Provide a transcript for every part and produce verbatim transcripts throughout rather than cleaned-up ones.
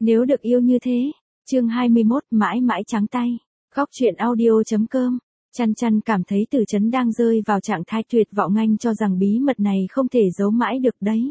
Nếu được yêu như thế. Chương hai mươi mốt mãi mãi trắng tay. Góc truyện audio.com. Chăn chăn cảm thấy Tử Chấn đang rơi vào trạng thái tuyệt vọng, anh cho rằng bí mật này không thể giấu mãi được đấy.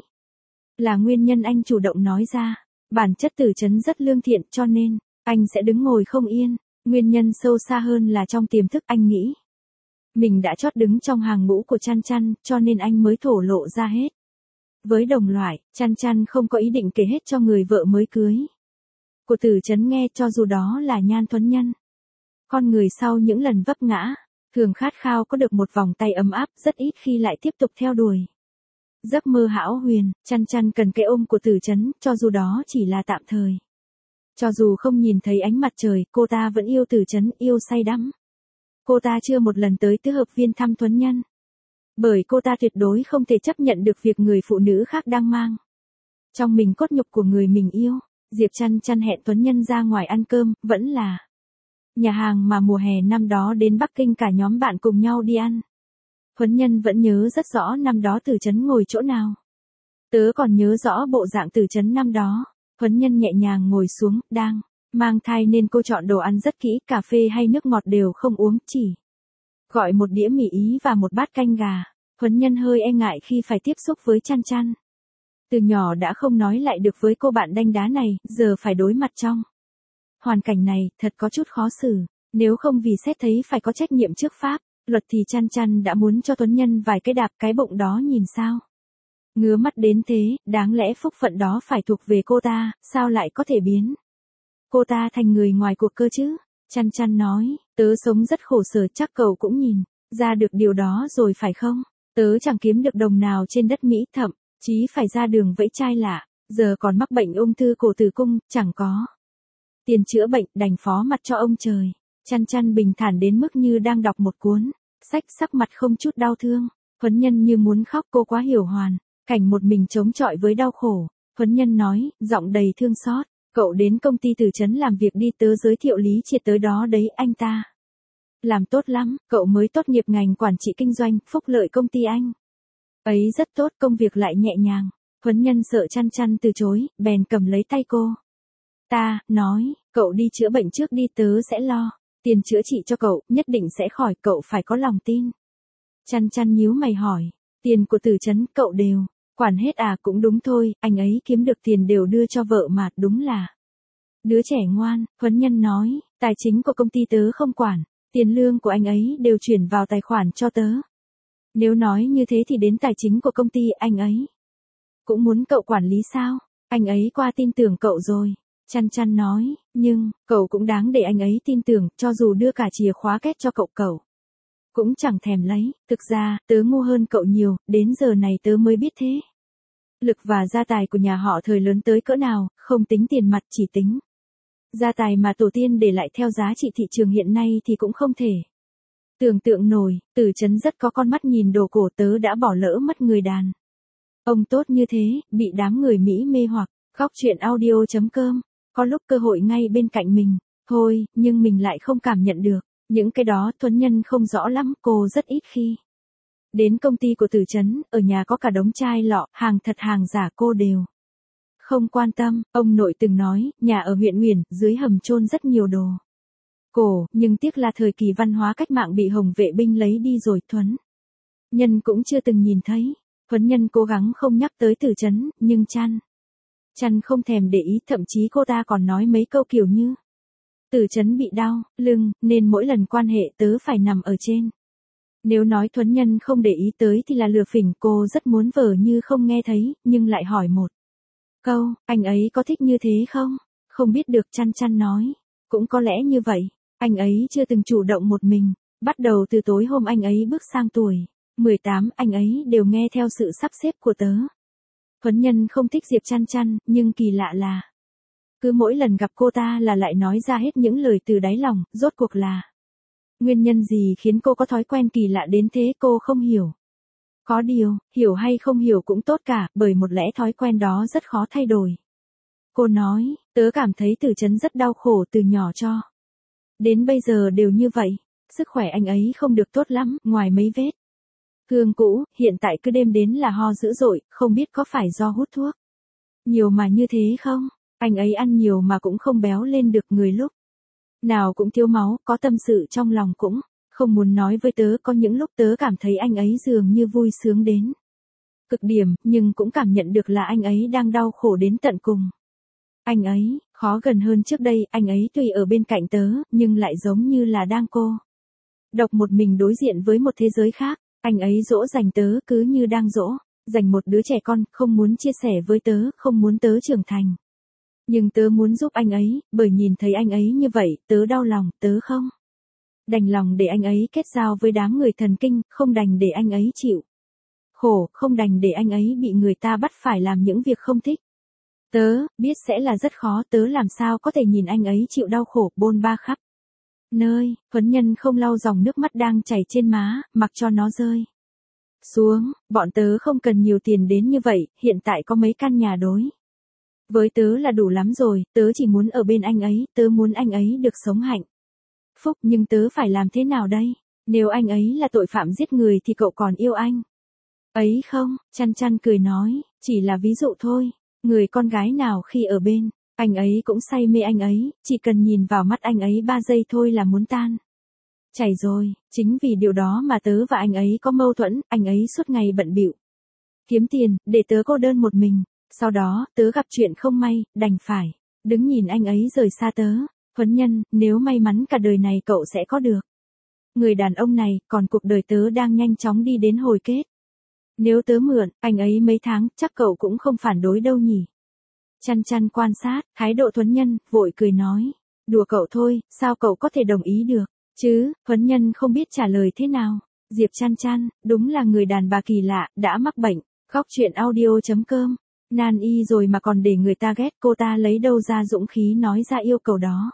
Là nguyên nhân anh chủ động nói ra. Bản chất Tử Chấn rất lương thiện cho nên, anh sẽ đứng ngồi không yên. Nguyên nhân sâu xa hơn là trong tiềm thức anh nghĩ. Mình đã chót đứng trong hàng ngũ của chăn chăn, cho nên anh mới thổ lộ ra hết. Với đồng loại, chăn chăn không có ý định kể hết cho người vợ mới cưới của Tử Chấn nghe, cho dù đó là Nhan Thuấn Nhân. Con người sau những lần vấp ngã, thường khát khao có được một vòng tay ấm áp, rất ít khi lại tiếp tục theo đuổi giấc mơ hão huyền. Chăn chăn cần cái ôm của Tử Chấn, cho dù đó chỉ là tạm thời. Cho dù không nhìn thấy ánh mặt trời, cô ta vẫn yêu Tử Chấn, yêu say đắm. Cô ta chưa một lần tới tứ hợp viên thăm Thuấn Nhân. Bởi cô ta tuyệt đối không thể chấp nhận được việc người phụ nữ khác đang mang trong mình cốt nhục của người mình yêu. Diệp Chăn Chăn hẹn Thuấn Nhân ra ngoài ăn cơm, vẫn là nhà hàng mà mùa hè năm đó đến Bắc Kinh cả nhóm bạn cùng nhau đi ăn. Thuấn Nhân vẫn nhớ rất rõ năm đó Tử Chấn ngồi chỗ nào. Tớ còn nhớ rõ bộ dạng Tử Chấn năm đó. Thuấn Nhân nhẹ nhàng ngồi xuống, đang mang thai nên cô chọn đồ ăn rất kỹ, cà phê hay nước ngọt đều không uống, chỉ gọi một đĩa mì Ý và một bát canh gà. Thuấn Nhân hơi e ngại khi phải tiếp xúc với Chăn Chăn. Từ nhỏ đã không nói lại được với cô bạn đanh đá này, giờ phải đối mặt trong hoàn cảnh này, thật có chút khó xử. Nếu không vì xét thấy phải có trách nhiệm trước pháp luật thì Chăn Chăn đã muốn cho Thuấn Nhân vài cái đạp cái bụng đó nhìn sao. Ngứa mắt đến thế, đáng lẽ phúc phận đó phải thuộc về cô ta, sao lại có thể biến cô ta thành người ngoài cuộc cơ chứ? Chăn Chăn nói, tớ sống rất khổ sở, chắc cậu cũng nhìn ra được điều đó rồi phải không? Tớ chẳng kiếm được đồng nào trên đất Mỹ, thậm chí phải ra đường vẫy chai lạ, giờ còn mắc bệnh ung thư cổ tử cung, chẳng có tiền chữa bệnh, đành phó mặt cho ông trời. Chăn Chăn bình thản đến mức như đang đọc một cuốn sách, sắc mặt không chút đau thương. Thuấn Nhân như muốn khóc, cô quá hiểu hoàn cảnh một mình chống chọi với đau khổ. Thuấn Nhân nói, giọng đầy thương xót, cậu đến công ty Tử Chấn làm việc đi, tớ giới thiệu Lý Triệt tới đó đấy, anh ta làm tốt lắm, cậu mới tốt nghiệp ngành quản trị kinh doanh, phúc lợi công ty anh ấy rất tốt, công việc lại nhẹ nhàng. Thuấn Nhân sợ Chăn Chăn từ chối, bèn cầm lấy tay cô ta, nói, cậu đi chữa bệnh trước đi, tớ sẽ lo tiền chữa trị cho cậu, nhất định sẽ khỏi, cậu phải có lòng tin. Chăn Chăn nhíu mày hỏi, tiền của Tử Chấn cậu đều quản hết à? Cũng đúng thôi, anh ấy kiếm được tiền đều đưa cho vợ mà, đúng là đứa trẻ ngoan. Thuấn Nhân nói, tài chính của công ty tớ không quản, tiền lương của anh ấy đều chuyển vào tài khoản cho tớ. Nếu nói như thế thì đến tài chính của công ty anh ấy cũng muốn cậu quản lý sao? Anh ấy qua tin tưởng cậu rồi. Chăn Chăn nói, nhưng, cậu cũng đáng để anh ấy tin tưởng, cho dù đưa cả chìa khóa két cho cậu, cậu cũng chẳng thèm lấy. Thực ra, tớ ngu hơn cậu nhiều, đến giờ này tớ mới biết thế lực và gia tài của nhà họ Thời lớn tới cỡ nào, không tính tiền mặt, chỉ tính gia tài mà tổ tiên để lại theo giá trị thị trường hiện nay thì cũng không thể tưởng tượng nổi. Tử Chấn rất có con mắt nhìn đồ cổ, tớ đã bỏ lỡ mất người đàn ông tốt như thế, bị đám người Mỹ mê hoặc. Góc truyện audio.com. Có lúc cơ hội ngay bên cạnh mình thôi, nhưng mình lại không cảm nhận được những cái đó. Thuấn Nhân không rõ lắm, cô rất ít khi đến công ty của Tử Chấn, ở nhà có cả đống chai lọ, hàng thật hàng giả cô đều không quan tâm. Ông nội từng nói, nhà ở huyện Uyển, dưới hầm chôn rất nhiều đồ cổ, nhưng tiếc là thời kỳ văn hóa cách mạng bị Hồng vệ binh lấy đi rồi. Thuấn Nhân cũng chưa từng nhìn thấy. Thuấn Nhân cố gắng không nhắc tới Tử Chấn, nhưng Chăn Chăn không thèm để ý, thậm chí cô ta còn nói mấy câu kiểu như, Tử Chấn bị đau lưng, nên mỗi lần quan hệ tớ phải nằm ở trên. Nếu nói Thuấn Nhân không để ý tới thì là lừa phỉnh. Cô rất muốn vờ như không nghe thấy, nhưng lại hỏi một câu, anh ấy có thích như thế không? Không biết được. Chăn Chăn nói, cũng có lẽ như vậy. Anh ấy chưa từng chủ động một mình. Bắt đầu từ tối hôm anh ấy bước sang tuổi mười tám, anh ấy đều nghe theo sự sắp xếp của tớ. Thuấn Nhân không thích Diệp Chăn Chăn, nhưng kỳ lạ là cứ mỗi lần gặp cô ta là lại nói ra hết những lời từ đáy lòng. Rốt cuộc là nguyên nhân gì khiến cô có thói quen kỳ lạ đến thế, cô không hiểu. Có điều, hiểu hay không hiểu cũng tốt cả, bởi một lẽ thói quen đó rất khó thay đổi. Cô nói, tớ cảm thấy Tử Chấn rất đau khổ từ nhỏ cho đến bây giờ đều như vậy. Sức khỏe anh ấy không được tốt lắm, ngoài mấy vết thương cũ, hiện tại cứ đêm đến là ho dữ dội, không biết có phải do hút thuốc nhiều mà như thế không? Anh ấy ăn nhiều mà cũng không béo lên được, người lúc nào cũng thiếu máu, có tâm sự trong lòng cũng không muốn nói với tớ, có những lúc tớ cảm thấy anh ấy dường như vui sướng đến cực điểm, nhưng cũng cảm nhận được là anh ấy đang đau khổ đến tận cùng. Anh ấy khó gần hơn trước đây, anh ấy tuy ở bên cạnh tớ, nhưng lại giống như là đang cô độc một mình đối diện với một thế giới khác. Anh ấy dỗ dành tớ cứ như đang dỗ dành một đứa trẻ con, không muốn chia sẻ với tớ, không muốn tớ trưởng thành. Nhưng tớ muốn giúp anh ấy, bởi nhìn thấy anh ấy như vậy, tớ đau lòng, tớ không đành lòng để anh ấy kết giao với đám người thần kinh, không đành để anh ấy chịu khổ, không đành để anh ấy bị người ta bắt phải làm những việc không thích. Tớ biết sẽ là rất khó, tớ làm sao có thể nhìn anh ấy chịu đau khổ, bôn ba khắp nơi. Huấn Nhân không lau dòng nước mắt đang chảy trên má, mặc cho nó rơi xuống. Bọn tớ không cần nhiều tiền đến như vậy, hiện tại có mấy căn nhà đối với tớ là đủ lắm rồi, tớ chỉ muốn ở bên anh ấy, tớ muốn anh ấy được sống hạnh phúc, nhưng tớ phải làm thế nào đây? Nếu anh ấy là tội phạm giết người thì cậu còn yêu anh ấy không? Chăn Chăn cười nói, chỉ là ví dụ thôi. Người con gái nào khi ở bên anh ấy cũng say mê anh ấy, chỉ cần nhìn vào mắt anh ấy ba giây thôi là muốn tan chảy rồi. Chính vì điều đó mà tớ và anh ấy có mâu thuẫn, anh ấy suốt ngày bận bịu kiếm tiền, để tớ cô đơn một mình. Sau đó, tớ gặp chuyện không may, đành phải đứng nhìn anh ấy rời xa tớ. Huấn Nhân, nếu may mắn cả đời này cậu sẽ có được người đàn ông này, còn cuộc đời tớ đang nhanh chóng đi đến hồi kết. Nếu tớ mượn anh ấy mấy tháng, chắc cậu cũng không phản đối đâu nhỉ? Chăn Chăn quan sát thái độ Huấn Nhân, vội cười nói, đùa cậu thôi, sao cậu có thể đồng ý được chứ? Huấn Nhân không biết trả lời thế nào. Diệp Chăn Chăn, đúng là người đàn bà kỳ lạ, đã mắc bệnh. Khóc chuyện audio chấm com. Nan y rồi mà còn để người ta ghét, cô ta lấy đâu ra dũng khí nói ra yêu cầu đó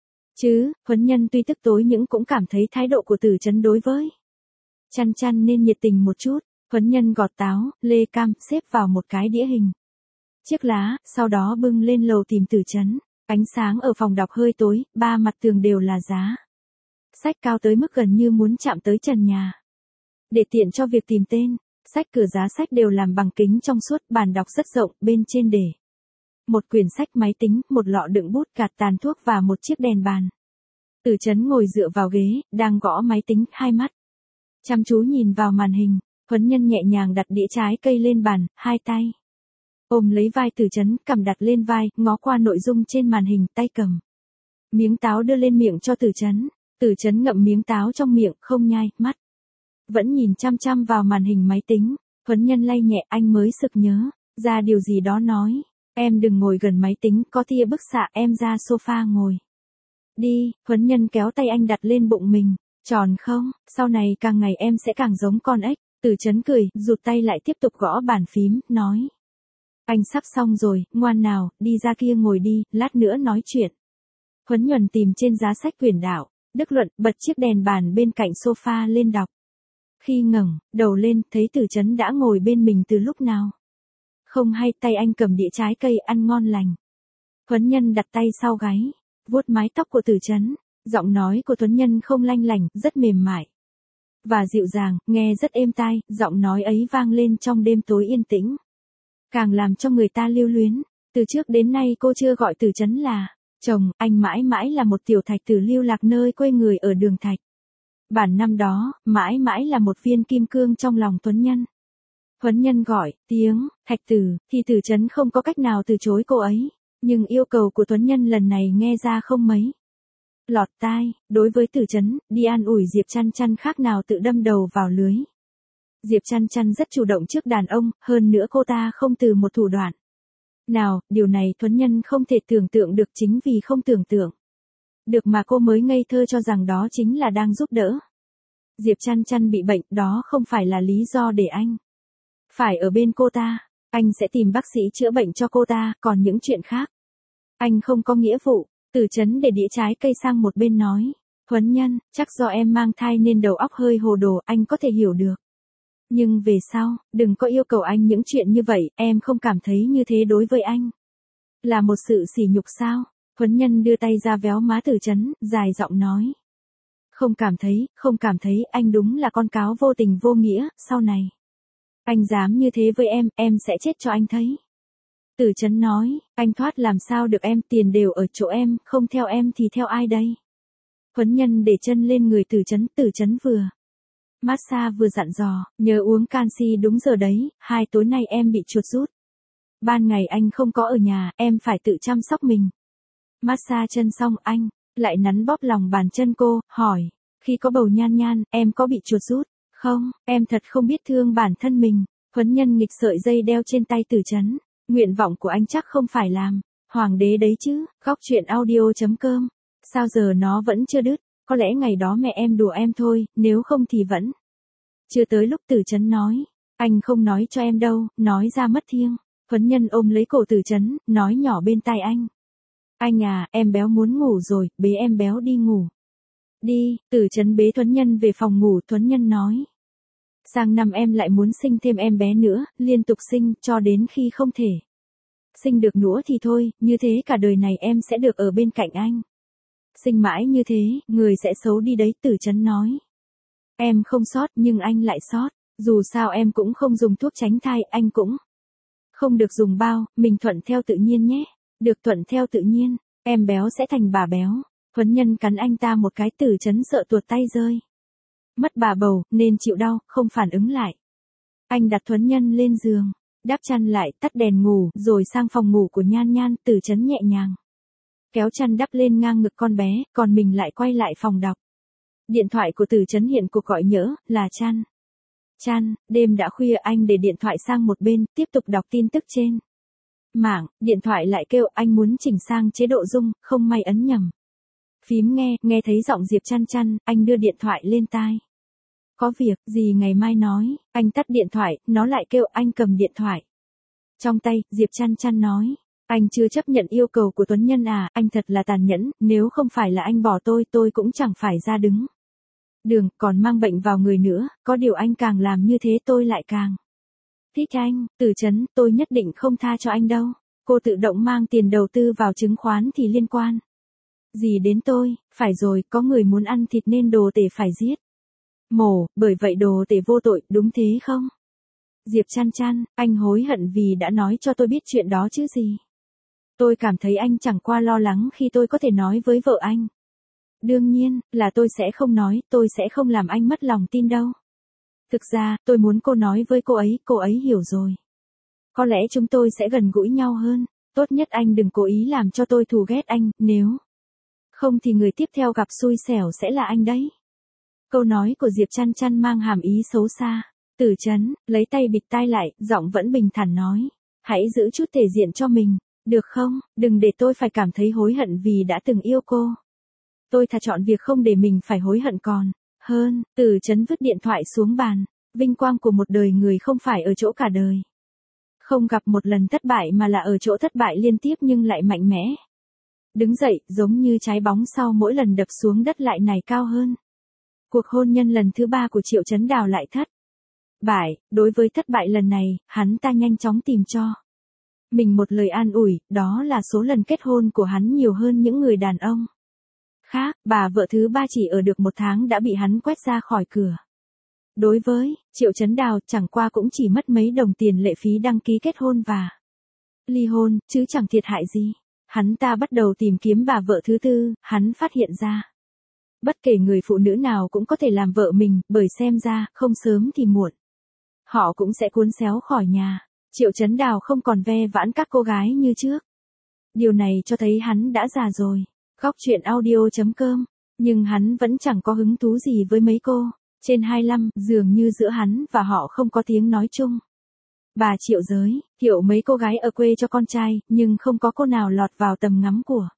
chứ? Huấn Nhân tuy tức tối nhưng cũng cảm thấy thái độ của Tử Chấn đối với Chăn Chăn nên nhiệt tình một chút. Huấn Nhân gọt táo, lê cam, xếp vào một cái đĩa hình chiếc lá, sau đó bưng lên lầu tìm Tử Chấn. Ánh sáng ở phòng đọc hơi tối, ba mặt tường đều là giá sách cao tới mức gần như muốn chạm tới trần nhà. Để tiện cho việc tìm tên, sách cửa giá sách đều làm bằng kính trong suốt, bàn đọc rất rộng, bên trên để một quyển sách, máy tính, một lọ đựng bút, gạt tàn thuốc và một chiếc đèn bàn. Tử Chấn ngồi dựa vào ghế, đang gõ máy tính, hai mắt chăm chú nhìn vào màn hình. Huấn Nhân nhẹ nhàng đặt đĩa trái cây lên bàn, hai tay ôm lấy vai Tử Chấn, cằm đặt lên vai, ngó qua nội dung trên màn hình, tay cầm miếng táo đưa lên miệng cho Tử Chấn. Tử Chấn ngậm miếng táo trong miệng, không nhai, mắt vẫn nhìn chăm chăm vào màn hình máy tính. Huấn Nhân lay nhẹ, anh mới sực nhớ ra điều gì đó nói, em đừng ngồi gần máy tính, có tia bức xạ, em ra sofa ngồi đi. Huấn Nhân kéo tay anh đặt lên bụng mình, tròn không, sau này càng ngày em sẽ càng giống con ếch. Tử Chấn cười, rụt tay lại tiếp tục gõ bàn phím, nói, anh sắp xong rồi, ngoan nào, đi ra kia ngồi đi, lát nữa nói chuyện. Huấn Nhuần tìm trên giá sách quyển đạo Đức Luận, bật chiếc đèn bàn bên cạnh sofa lên đọc. Khi ngẩng đầu lên, thấy Tử Chấn đã ngồi bên mình từ lúc nào không hay, tay anh cầm đĩa trái cây, ăn ngon lành. Huấn Nhân đặt tay sau gáy, vuốt mái tóc của Tử Chấn. Giọng nói của Huấn Nhân không lanh lảnh, rất mềm mại và dịu dàng, nghe rất êm tai. Giọng nói ấy vang lên trong đêm tối yên tĩnh, càng làm cho người ta lưu luyến. Từ trước đến nay cô chưa gọi Tử Chấn là chồng, anh mãi mãi là một tiểu thạch tử lưu lạc nơi quê người ở Đường Thạch. Bản năm đó, mãi mãi là một viên kim cương trong lòng Huấn Nhân. Huấn Nhân gọi tiếng thạch tử, thì Tử Chấn không có cách nào từ chối cô ấy. Nhưng yêu cầu của Huấn Nhân lần này nghe ra không mấy lọt tai. Đối với Tử Chấn, đi an ủi Diệp Chăn Chăn khác nào tự đâm đầu vào lưới. Diệp Chăn Chăn rất chủ động trước đàn ông, hơn nữa cô ta không từ một thủ đoạn nào, điều này Huấn Nhân không thể tưởng tượng được, chính vì không tưởng tượng được mà cô mới ngây thơ cho rằng đó chính là đang giúp đỡ. Diệp Chăn Chăn bị bệnh, đó không phải là lý do để anh phải ở bên cô ta. Anh sẽ tìm bác sĩ chữa bệnh cho cô ta, còn những chuyện khác anh không có nghĩa vụ. Tử Chấn để đĩa trái cây sang một bên nói, Huấn Nhân, chắc do em mang thai nên đầu óc hơi hồ đồ, anh có thể hiểu được. Nhưng về sau, đừng có yêu cầu anh những chuyện như vậy, em không cảm thấy như thế đối với anh là một sự sỉ nhục sao? Huấn Nhân đưa tay ra véo má Tử Chấn, dài giọng nói, không cảm thấy, không cảm thấy, anh đúng là con cáo vô tình vô nghĩa. Sau này anh dám như thế với em, em sẽ chết cho anh thấy. Tử Chấn nói, anh thoát làm sao được em, tiền đều ở chỗ em, không theo em thì theo ai đây? Huấn Nhân để chân lên người Tử Chấn, Tử Chấn vừa massage vừa dặn dò, nhớ uống canxi đúng giờ đấy, hai tối nay em bị chuột rút. Ban ngày anh không có ở nhà, em phải tự chăm sóc mình. Massage chân xong anh lại nắn bóp lòng bàn chân cô, hỏi, khi có bầu Nhan Nhan, em có bị chuột rút? Không, em thật không biết thương bản thân mình. Huấn Nhân nghịch sợi dây đeo trên tay Tử Chấn. Nguyện vọng của anh chắc không phải làm hoàng đế đấy chứ. Khóc chuyện audio.com. Sao giờ nó vẫn chưa đứt? Có lẽ ngày đó mẹ em đùa em thôi, nếu không thì vẫn chưa tới lúc. Tử Chấn nói, anh không nói cho em đâu, nói ra mất thiêng. Huấn Nhân ôm lấy cổ Tử Chấn, nói nhỏ bên tai anh. Anh à, em béo muốn ngủ rồi, bế em béo đi ngủ. Đi. Tử Chấn bế Huấn Nhân về phòng ngủ. Huấn Nhân nói, sang năm em lại muốn sinh thêm em bé nữa, liên tục sinh, cho đến khi không thể sinh được nữa thì thôi, như thế cả đời này em sẽ được ở bên cạnh anh. Sinh mãi như thế, người sẽ xấu đi đấy. Tử Chấn nói, em không sót nhưng anh lại sót, dù sao em cũng không dùng thuốc tránh thai, anh cũng không được dùng bao, mình thuận theo tự nhiên nhé. Được, thuận theo tự nhiên, em béo sẽ thành bà béo. Huấn Nhân cắn anh ta một cái. Tử Chấn sợ tuột tay rơi mất bà bầu, nên chịu đau, không phản ứng lại. Anh đặt Huấn Nhân lên giường, đắp chăn lại, tắt đèn ngủ, rồi sang phòng ngủ của Nhan Nhan. Tử Chấn nhẹ nhàng kéo chăn đắp lên ngang ngực con bé, còn mình lại quay lại phòng đọc. Điện thoại của Tử Chấn hiện cuộc gọi nhỡ, là Chăn. Chăn, đêm đã khuya, anh để điện thoại sang một bên, tiếp tục đọc tin tức trên mạng. Điện thoại lại kêu, anh muốn chỉnh sang chế độ rung, không may ấn nhầm phím nghe, nghe thấy giọng Diệp Chăn Chăn, anh đưa điện thoại lên tai. Có việc gì ngày mai nói. Anh tắt điện thoại, nó lại kêu, anh cầm điện thoại trong tay. Diệp Chăn Chăn nói, anh chưa chấp nhận yêu cầu của Tuấn Nhân à, anh thật là tàn nhẫn, nếu không phải là anh bỏ tôi, tôi cũng chẳng phải ra đứng đường, còn mang bệnh vào người nữa, có điều anh càng làm như thế tôi lại càng thích anh. Tử Chấn, tôi nhất định không tha cho anh đâu. Cô tự động mang tiền đầu tư vào chứng khoán thì liên quan gì đến tôi? Phải rồi, có người muốn ăn thịt nên đồ tể phải giết mổ, bởi vậy đồ tể vô tội, đúng thế không? Diệp Chăn Chăn, anh hối hận vì đã nói cho tôi biết chuyện đó chứ gì. Tôi cảm thấy anh chẳng qua lo lắng khi tôi có thể nói với vợ anh. Đương nhiên, là tôi sẽ không nói, tôi sẽ không làm anh mất lòng tin đâu. Thực ra, tôi muốn cô nói với cô ấy, cô ấy hiểu rồi. Có lẽ chúng tôi sẽ gần gũi nhau hơn. Tốt nhất anh đừng cố ý làm cho tôi thù ghét anh, nếu không thì người tiếp theo gặp xui xẻo sẽ là anh đấy. Câu nói của Diệp Chăn Chăn mang hàm ý xấu xa. Tử Chấn, lấy tay bịt tai lại, giọng vẫn bình thản nói. Hãy giữ chút thể diện cho mình, được không? Đừng để tôi phải cảm thấy hối hận vì đã từng yêu cô. Tôi thà chọn việc không để mình phải hối hận còn hơn. Tử Chấn vứt điện thoại xuống bàn. Vinh quang của một đời người không phải ở chỗ cả đời không gặp một lần thất bại, mà là ở chỗ thất bại liên tiếp nhưng lại mạnh mẽ đứng dậy, giống như trái bóng sau mỗi lần đập xuống đất lại nảy cao hơn. Cuộc hôn nhân lần thứ ba của Triệu Chấn Đào lại thất bại. Đối với thất bại lần này, hắn ta nhanh chóng tìm cho mình một lời an ủi, đó là số lần kết hôn của hắn nhiều hơn những người đàn ông khác. Bà vợ thứ ba chỉ ở được một tháng đã bị hắn quét ra khỏi cửa. Đối với Triệu Chấn Đào, chẳng qua cũng chỉ mất mấy đồng tiền lệ phí đăng ký kết hôn và ly hôn, chứ chẳng thiệt hại gì. Hắn ta bắt đầu tìm kiếm bà vợ thứ tư. Hắn phát hiện ra, bất kể người phụ nữ nào cũng có thể làm vợ mình, bởi xem ra, không sớm thì muộn, họ cũng sẽ cuốn xéo khỏi nhà. Triệu Chấn Đào không còn ve vãn các cô gái như trước. Điều này cho thấy hắn đã già rồi. Khóc chuyện audio.com. Nhưng hắn vẫn chẳng có hứng thú gì với mấy cô trên hai mươi lăm, dường như giữa hắn và họ không có tiếng nói chung. Bà Triệu giới thiệu mấy cô gái ở quê cho con trai, nhưng không có cô nào lọt vào tầm ngắm của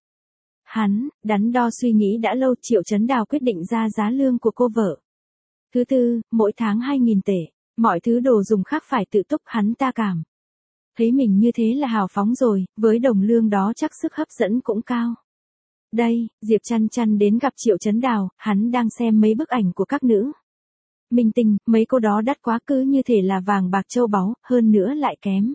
hắn. Đắn đo suy nghĩ đã lâu, Triệu Chấn Đào quyết định ra giá lương của cô vợ thứ tư, mỗi tháng hai nghìn tệ. Mọi thứ đồ dùng khác phải tự túc. Hắn ta cảm thấy mình như thế là hào phóng rồi, với đồng lương đó chắc sức hấp dẫn cũng cao. Đây, Diệp Chăn Chăn đến gặp Triệu Chấn Đào, hắn đang xem mấy bức ảnh của các nữ minh tinh, mấy cô đó đắt quá, cứ như thể là vàng bạc châu báu, hơn nữa lại kém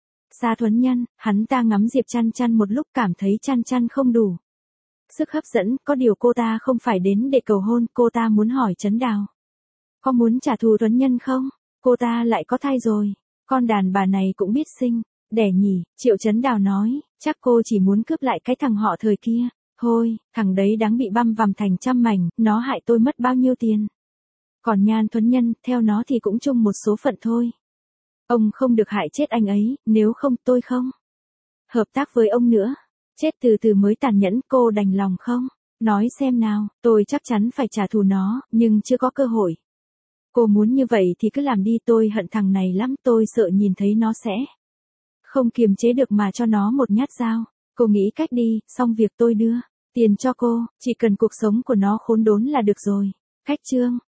xa Thuấn Nhân. Hắn ta ngắm Diệp Chăn Chăn một lúc, cảm thấy Chăn Chăn không đủ sức hấp dẫn, có điều cô ta không phải đến để cầu hôn, cô ta muốn hỏi Chấn Đào có muốn trả thù Thuấn Nhân không? Cô ta lại có thai rồi, con đàn bà này cũng biết sinh. Đẻ nhỉ, Triệu Chấn Đào nói, chắc cô chỉ muốn cướp lại cái thằng họ thời kia. Thôi, thằng đấy đáng bị băm vằm thành trăm mảnh, nó hại tôi mất bao nhiêu tiền. Còn Nhan Thuấn Nhân, theo nó thì cũng chung một số phận thôi. Ông không được hại chết anh ấy, nếu không tôi không hợp tác với ông nữa. Chết từ từ mới tàn nhẫn, cô đành lòng không? Nói xem nào, tôi chắc chắn phải trả thù nó, nhưng chưa có cơ hội. Cô muốn như vậy thì cứ làm đi, tôi hận thằng này lắm, tôi sợ nhìn thấy nó sẽ không kiềm chế được mà cho nó một nhát dao. Cô nghĩ cách đi, xong việc tôi đưa tiền cho cô, chỉ cần cuộc sống của nó khốn đốn là được rồi. Khách trương.